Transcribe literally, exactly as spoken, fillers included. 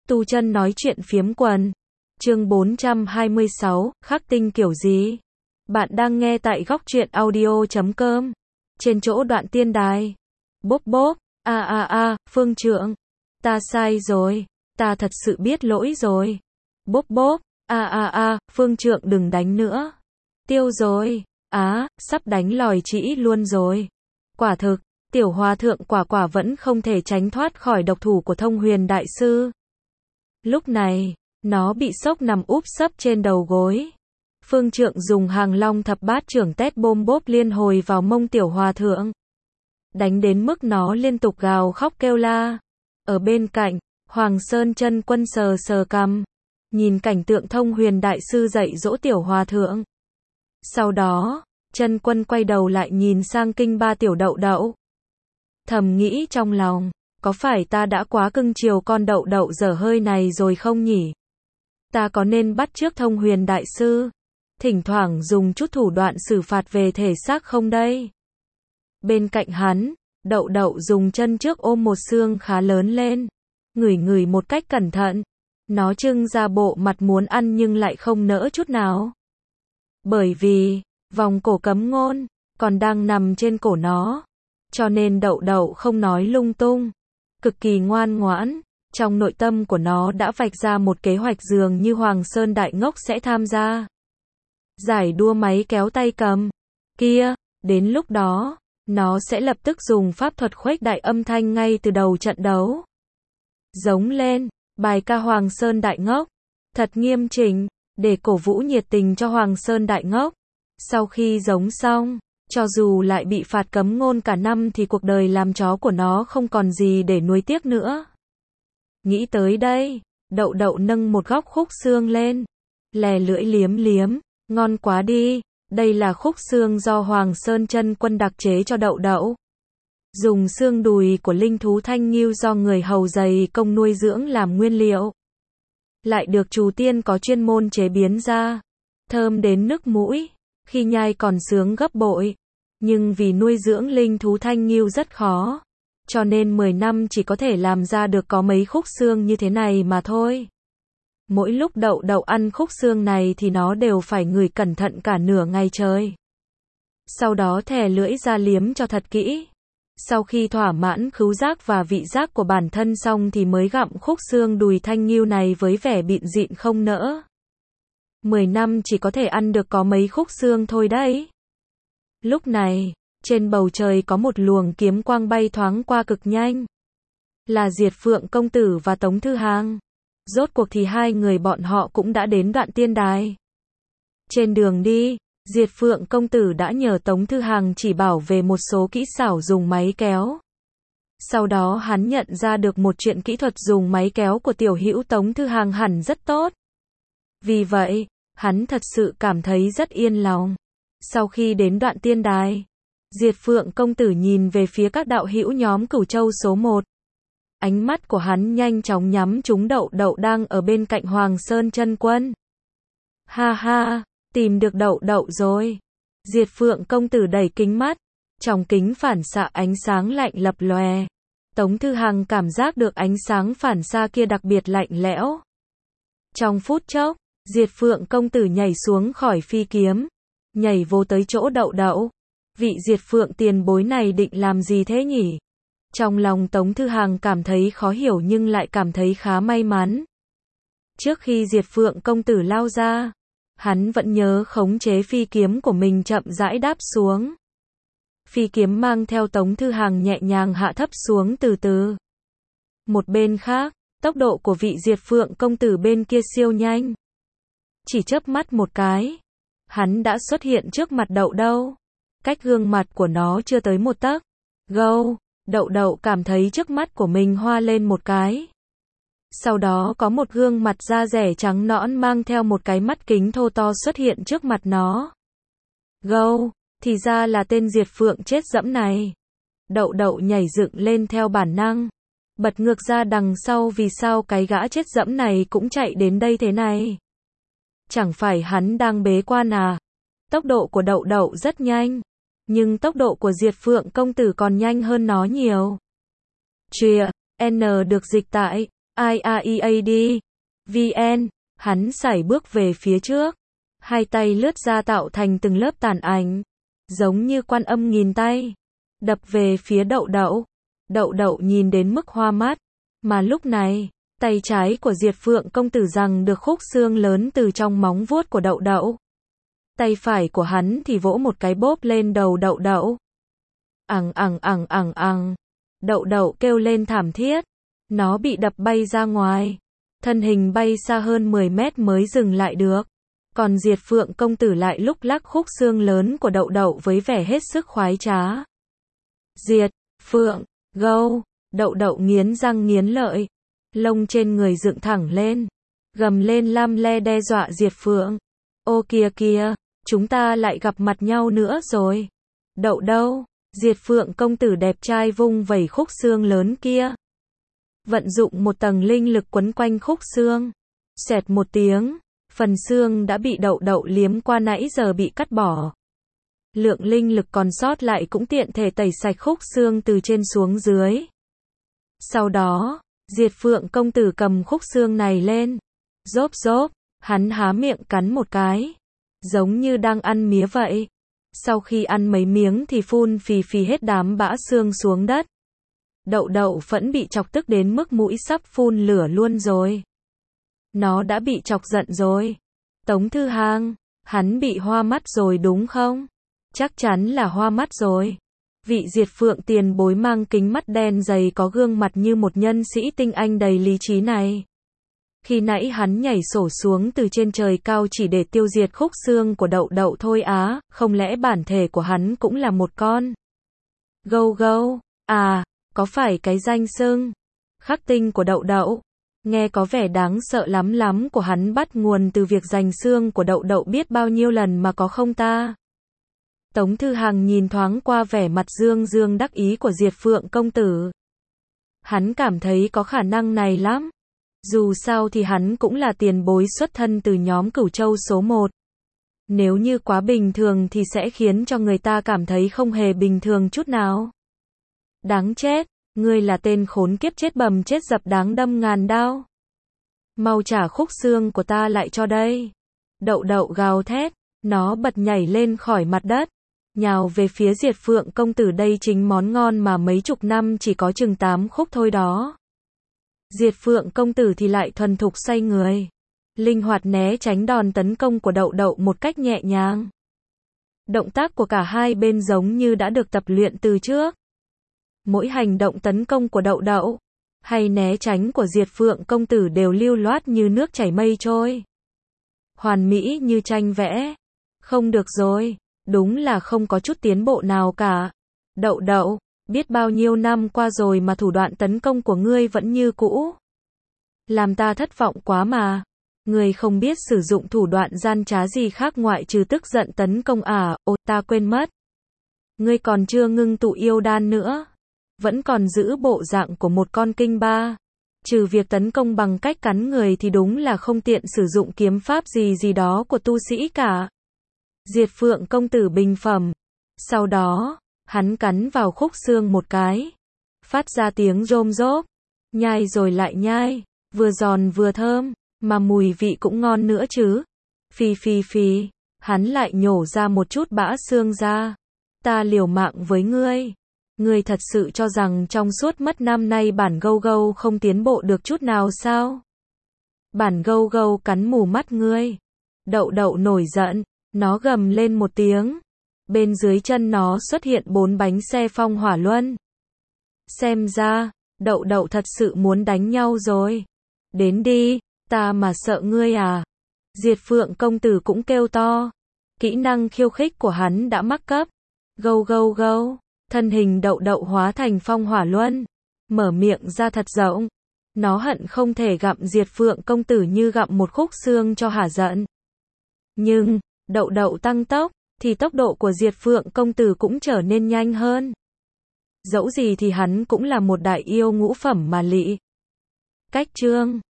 Tu chân nói chuyện phiếm quần. Chương bốn trăm hai mươi sáu, khắc tinh kiểu gì? Bạn đang nghe tại góc truyện audio chấm com. Trên chỗ đoạn tiên đài. Bốp bốp, a a a, Phương Trượng. Ta sai rồi, ta thật sự biết lỗi rồi. Bốp bốp, a a a, Phương Trượng đừng đánh nữa. Tiêu rồi, á, sắp đánh lòi trĩ luôn rồi. Quả thực, tiểu hòa thượng quả quả vẫn không thể tránh thoát khỏi độc thủ của Thông Huyền Đại Sư. Lúc này, nó bị sốc nằm úp sấp trên đầu gối. Phương Trượng dùng Hàng Long thập bát trưởng tét bôm bốp liên hồi vào mông tiểu hòa thượng. Đánh đến mức nó liên tục gào khóc kêu la. Ở bên cạnh, Hoàng Sơn Chân Quân sờ sờ cằm, nhìn cảnh tượng Thông Huyền Đại Sư dạy dỗ tiểu hòa thượng. Sau đó, Chân Quân quay đầu lại nhìn sang Kinh Ba tiểu đậu đậu. Thầm nghĩ trong lòng, có phải ta đã quá cưng chiều con đậu đậu dở hơi này rồi không nhỉ? Ta có nên bắt chước Thông Huyền Đại Sư, thỉnh thoảng dùng chút thủ đoạn xử phạt về thể xác không đây? Bên cạnh hắn, đậu đậu dùng chân trước ôm một xương khá lớn lên, ngửi ngửi một cách cẩn thận. Nó trưng ra bộ mặt muốn ăn nhưng lại không nỡ chút nào. Bởi vì, vòng cổ cấm ngôn, còn đang nằm trên cổ nó. Cho nên đậu đậu không nói lung tung. Cực kỳ ngoan ngoãn, trong nội tâm của nó đã vạch ra một kế hoạch dường như Hoàng Sơn Đại Ngốc sẽ tham gia giải đua máy kéo tay cầm. Kia, đến lúc đó, nó sẽ lập tức dùng pháp thuật khuếch đại âm thanh ngay từ đầu trận đấu. Giống lên, bài ca Hoàng Sơn Đại Ngốc, thật nghiêm chỉnh, để cổ vũ nhiệt tình cho Hoàng Sơn Đại Ngốc. Sau khi giống xong, cho dù lại bị phạt cấm ngôn cả năm thì cuộc đời làm chó của nó không còn gì để nuối tiếc nữa. Nghĩ tới đây, đậu đậu nâng một góc khúc xương lên, lè lưỡi liếm liếm, ngon quá đi, đây là khúc xương do Hoàng Sơn Chân Quân đặc chế cho đậu đậu. Dùng xương đùi của linh thú thanh ngưu do người hầu dày công nuôi dưỡng làm nguyên liệu. Lại được Trù Tiên có chuyên môn chế biến ra, thơm đến nức mũi, khi nhai còn sướng gấp bội. Nhưng vì nuôi dưỡng linh thú thanh ngưu rất khó, cho nên mười năm chỉ có thể làm ra được có mấy khúc xương như thế này mà thôi. Mỗi lúc đậu đậu ăn khúc xương này thì nó đều phải ngửi cẩn thận cả nửa ngày trời. Sau đó thè lưỡi ra liếm cho thật kỹ. Sau khi thỏa mãn khứu giác và vị giác của bản thân xong thì mới gặm khúc xương đùi thanh ngưu này với vẻ bịn dịn không nỡ. Mười năm chỉ có thể ăn được có mấy khúc xương thôi đấy. Lúc này, trên bầu trời có một luồng kiếm quang bay thoáng qua cực nhanh. Là Diệt Phượng Công Tử và Tống Thư Hàng. Rốt cuộc thì hai người bọn họ cũng đã đến đoạn tiên đài. Trên đường đi, Diệt Phượng Công Tử đã nhờ Tống Thư Hàng chỉ bảo về một số kỹ xảo dùng máy kéo. Sau đó hắn nhận ra được một chuyện kỹ thuật dùng máy kéo của tiểu hữu Tống Thư Hàng hẳn rất tốt. Vì vậy, hắn thật sự cảm thấy rất yên lòng. Sau khi đến đoạn tiên đài, Diệt Phượng Công Tử nhìn về phía các đạo hữu nhóm Cửu Châu số một. Ánh mắt của hắn nhanh chóng nhắm trúng đậu đậu đang ở bên cạnh Hoàng Sơn Chân Quân. Ha ha, tìm được đậu đậu rồi. Diệt Phượng Công Tử đẩy kính mắt, trong kính phản xạ ánh sáng lạnh lập lòe. Tống Thư Hàng cảm giác được ánh sáng phản xạ kia đặc biệt lạnh lẽo. Trong phút chốc, Diệt Phượng Công Tử nhảy xuống khỏi phi kiếm, nhảy vô tới chỗ đậu đậu. Vị Diệt Phượng tiền bối này định làm gì thế nhỉ? Trong lòng Tống Thư Hàng cảm thấy khó hiểu nhưng lại cảm thấy khá may mắn. Trước khi Diệt Phượng Công Tử lao ra, hắn vẫn nhớ khống chế phi kiếm của mình chậm rãi đáp xuống. Phi kiếm mang theo Tống Thư Hàng nhẹ nhàng hạ thấp xuống từ từ. Một bên khác, tốc độ của vị Diệt Phượng Công Tử bên kia siêu nhanh. Chỉ chớp mắt một cái, hắn đã xuất hiện trước mặt đậu đậu. Cách gương mặt của nó chưa tới một tấc. Gâu, đậu đậu cảm thấy trước mắt của mình hoa lên một cái. Sau đó có một gương mặt da dẻ trắng nõn mang theo một cái mắt kính thô to xuất hiện trước mặt nó. Gâu, thì ra là tên Diệt Phượng chết dẫm này. Đậu đậu nhảy dựng lên theo bản năng, bật ngược ra đằng sau vì sao cái gã chết dẫm này cũng chạy đến đây thế này. Chẳng phải hắn đang bế quan à? Tốc độ của đậu đậu rất nhanh, nhưng tốc độ của Diệt Phượng Công Tử còn nhanh hơn nó nhiều. Truyện N được dịch tại i a e a d vn. Hắn sải bước về phía trước, hai tay lướt ra tạo thành từng lớp tàn ảnh, giống như quan âm nghìn tay, đập về phía Đậu Đậu. Đậu Đậu nhìn đến mức hoa mắt, mà lúc này, tay trái của Diệt Phượng công tử giằng được khúc xương lớn từ trong móng vuốt của Đậu Đậu. Tay phải của hắn thì vỗ một cái bóp lên đầu Đậu Đậu. Ằng ằng ằng ằng ằng. Đậu Đậu kêu lên thảm thiết, nó bị đập bay ra ngoài, thân hình bay xa hơn mười mét mới dừng lại được. Còn Diệt Phượng công tử lại lúc lắc khúc xương lớn của Đậu Đậu với vẻ hết sức khoái trá. Diệt Phượng, gâu, Đậu Đậu nghiến răng nghiến lợi, lông trên người dựng thẳng lên, gầm lên lam le đe dọa Diệt Phượng. Ô kìa kìa, chúng ta lại gặp mặt nhau nữa rồi. Đậu đâu? Diệt Phượng công tử đẹp trai vung vẩy khúc xương lớn kia, vận dụng một tầng linh lực quấn quanh khúc xương. Xẹt một tiếng, phần xương đã bị Đậu Đậu liếm qua nãy giờ bị cắt bỏ. Lượng linh lực còn sót lại cũng tiện thể tẩy sạch khúc xương từ trên xuống dưới. Sau đó, Diệt Phượng công tử cầm khúc xương này lên, rốp rốp, hắn há miệng cắn một cái, giống như đang ăn mía vậy. Sau khi ăn mấy miếng thì phun phì phì hết đám bã xương xuống đất. Đậu Đậu phẫn bị chọc tức đến mức mũi sắp phun lửa luôn rồi. Nó đã bị chọc giận rồi. Tống Thư Hàng, hắn bị hoa mắt rồi đúng không? Chắc chắn là hoa mắt rồi. Vị Diệt Phượng tiền bối mang kính mắt đen dày có gương mặt như một nhân sĩ tinh anh đầy lý trí này. Khi nãy hắn nhảy sổ xuống từ trên trời cao chỉ để tiêu diệt khúc xương của Đậu Đậu thôi á, không lẽ bản thể của hắn cũng là một con gâu gâu? À, có phải cái danh xưng khắc tinh của Đậu Đậu? Nghe có vẻ đáng sợ lắm lắm của hắn bắt nguồn từ việc giành xương của Đậu Đậu biết bao nhiêu lần mà có không ta? Tống Thư Hàng nhìn thoáng qua vẻ mặt dương dương đắc ý của Diệt Phượng công tử. Hắn cảm thấy có khả năng này lắm. Dù sao thì hắn cũng là tiền bối xuất thân từ nhóm Cửu Châu số một. Nếu như quá bình thường thì sẽ khiến cho người ta cảm thấy không hề bình thường chút nào. Đáng chết, ngươi là tên khốn kiếp chết bầm chết dập đáng đâm ngàn đao. Mau trả khúc xương của ta lại cho đây. Đậu Đậu gào thét, nó bật nhảy lên khỏi mặt đất, nhào về phía Diệt Phượng công tử. Đây chính món ngon mà mấy chục năm chỉ có chừng tám khúc thôi đó. Diệt Phượng công tử thì lại thuần thục xoay người, linh hoạt né tránh đòn tấn công của Đậu Đậu một cách nhẹ nhàng. Động tác của cả hai bên giống như đã được tập luyện từ trước. Mỗi hành động tấn công của Đậu Đậu hay né tránh của Diệt Phượng công tử đều lưu loát như nước chảy mây trôi, hoàn mỹ như tranh vẽ. Không được rồi, đúng là không có chút tiến bộ nào cả. Đậu Đậu, biết bao nhiêu năm qua rồi mà thủ đoạn tấn công của ngươi vẫn như cũ. Làm ta thất vọng quá mà. Ngươi không biết sử dụng thủ đoạn gian trá gì khác ngoại trừ tức giận tấn công à? Ồ, ta quên mất. Ngươi còn chưa ngưng tụ yêu đan nữa. Vẫn còn giữ bộ dạng của một con kinh ba. Trừ việc tấn công bằng cách cắn người thì đúng là không tiện sử dụng kiếm pháp gì gì đó của tu sĩ cả. Diệt Phượng công tử bình phẩm. Sau đó, hắn cắn vào khúc xương một cái, phát ra tiếng rôm rốp, nhai rồi lại nhai, vừa giòn vừa thơm, mà mùi vị cũng ngon nữa chứ. Phì phì phì, hắn lại nhổ ra một chút bã xương ra. Ta liều mạng với ngươi. Ngươi thật sự cho rằng trong suốt mất năm nay bản gâu gâu không tiến bộ được chút nào sao? Bản gâu gâu cắn mù mắt ngươi. Đậu Đậu nổi giận, nó gầm lên một tiếng. Bên dưới chân nó xuất hiện bốn bánh xe phong hỏa luân. Xem ra, Đậu Đậu thật sự muốn đánh nhau rồi. Đến đi, ta mà sợ ngươi à? Diệt Phượng công tử cũng kêu to. Kỹ năng khiêu khích của hắn đã mắc cấp. Gâu gâu gâu, thân hình Đậu Đậu hóa thành phong hỏa luân, mở miệng ra thật rộng. Nó hận không thể gặm Diệt Phượng công tử như gặm một khúc xương cho hả giận. Nhưng, Đậu Đậu tăng tốc, thì tốc độ của Diệt Phượng công tử cũng trở nên nhanh hơn. Dẫu gì thì hắn cũng là một đại yêu ngũ phẩm mà lị. Cách chương